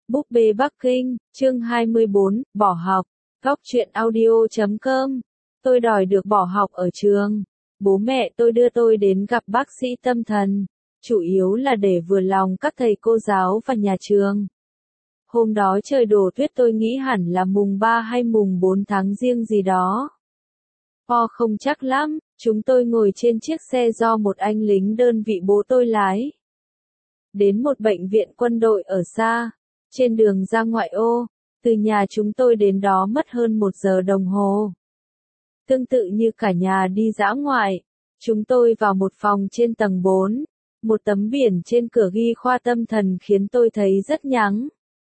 Búp bê Bắc Kinh, chương 24, bỏ học. Góc truyện audio.com. Tôi đòi được bỏ học ở trường. Bố mẹ tôi đưa tôi đến gặp bác sĩ tâm thần, chủ yếu là để vừa lòng các thầy cô giáo và nhà trường. Hôm đó trời đổ tuyết, tôi nghĩ hẳn là mùng 3 hay mùng 4 tháng Giêng gì đó. Không chắc lắm, chúng tôi ngồi trên chiếc xe do một anh lính đơn vị bố tôi lái. Đến một bệnh viện quân đội ở xa, trên đường ra ngoại ô, từ nhà chúng tôi đến đó mất hơn 1 giờ đồng hồ. Tương tự như cả nhà đi dã ngoại, chúng tôi vào một phòng trên tầng 4, một tấm biển trên cửa ghi khoa tâm thần khiến tôi thấy rất nhắng.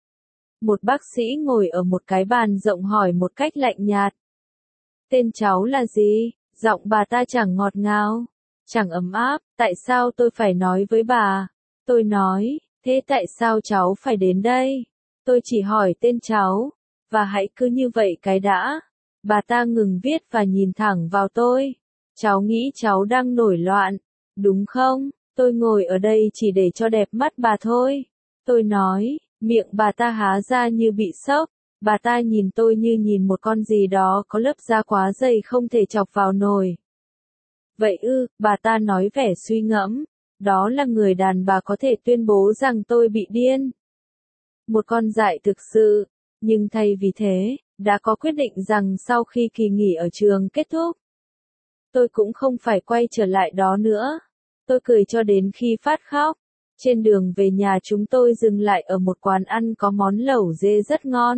Một bác sĩ ngồi ở một cái bàn rộng hỏi một cách lạnh nhạt. Tên cháu là gì? Giọng bà ta chẳng ngọt ngào, chẳng ấm áp. Tại sao tôi phải nói với bà? Tôi nói, thế tại sao cháu phải đến đây? Tôi chỉ hỏi tên cháu, và hãy cứ như vậy cái đã. Bà ta ngừng viết và nhìn thẳng vào tôi. Cháu nghĩ cháu đang nổi loạn, đúng không? Tôi ngồi ở đây chỉ để cho đẹp mắt bà thôi. Tôi nói, miệng bà ta há ra như bị sốc. Bà ta nhìn tôi như nhìn một con gì đó có lớp da quá dày không thể chọc vào nồi. Vậy ư, bà ta nói vẻ suy ngẫm. Đó là người đàn bà có thể tuyên bố rằng tôi bị điên. Một con dại thực sự, nhưng thay vì thế, đã có quyết định rằng sau khi kỳ nghỉ ở trường kết thúc, tôi cũng không phải quay trở lại đó nữa. Tôi cười cho đến khi phát khóc. Trên đường về nhà chúng tôi dừng lại ở một quán ăn có món lẩu dê rất ngon.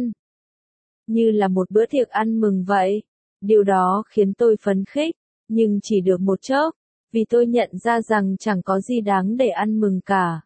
Như là một bữa tiệc ăn mừng vậy. Điều đó khiến tôi phấn khích, nhưng chỉ được một chốc, vì tôi nhận ra rằng chẳng có gì đáng để ăn mừng cả.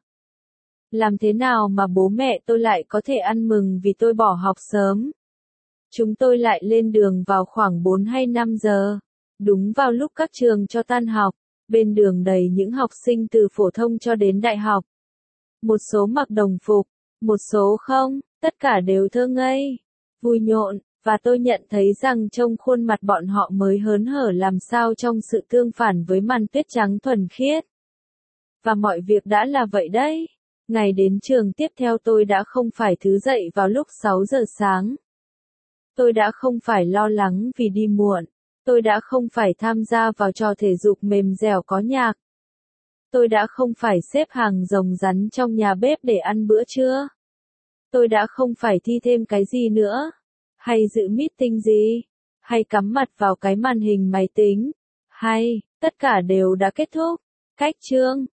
Làm thế nào mà bố mẹ tôi lại có thể ăn mừng vì tôi bỏ học sớm? Chúng tôi lại lên đường vào khoảng 4 hay 5 giờ. Đúng vào lúc các trường cho tan học, bên đường đầy những học sinh từ phổ thông cho đến đại học. Một số mặc đồng phục, một số không, tất cả đều thơ ngây, vui nhộn, và tôi nhận thấy rằng trong khuôn mặt bọn họ mới hớn hở làm sao trong sự tương phản với màn tuyết trắng thuần khiết. Và mọi việc đã là vậy đấy. Ngày đến trường tiếp theo tôi đã không phải thức dậy vào lúc 6 giờ sáng. Tôi đã không phải lo lắng vì đi muộn. Tôi đã không phải tham gia vào trò thể dục mềm dẻo có nhạc. Tôi đã không phải xếp hàng rồng rắn trong nhà bếp để ăn bữa trưa. Tôi đã không phải thi thêm cái gì nữa. Hay dự meeting gì. Hay cắm mặt vào cái màn hình máy tính. Hay, tất cả đều đã kết thúc. Cách chương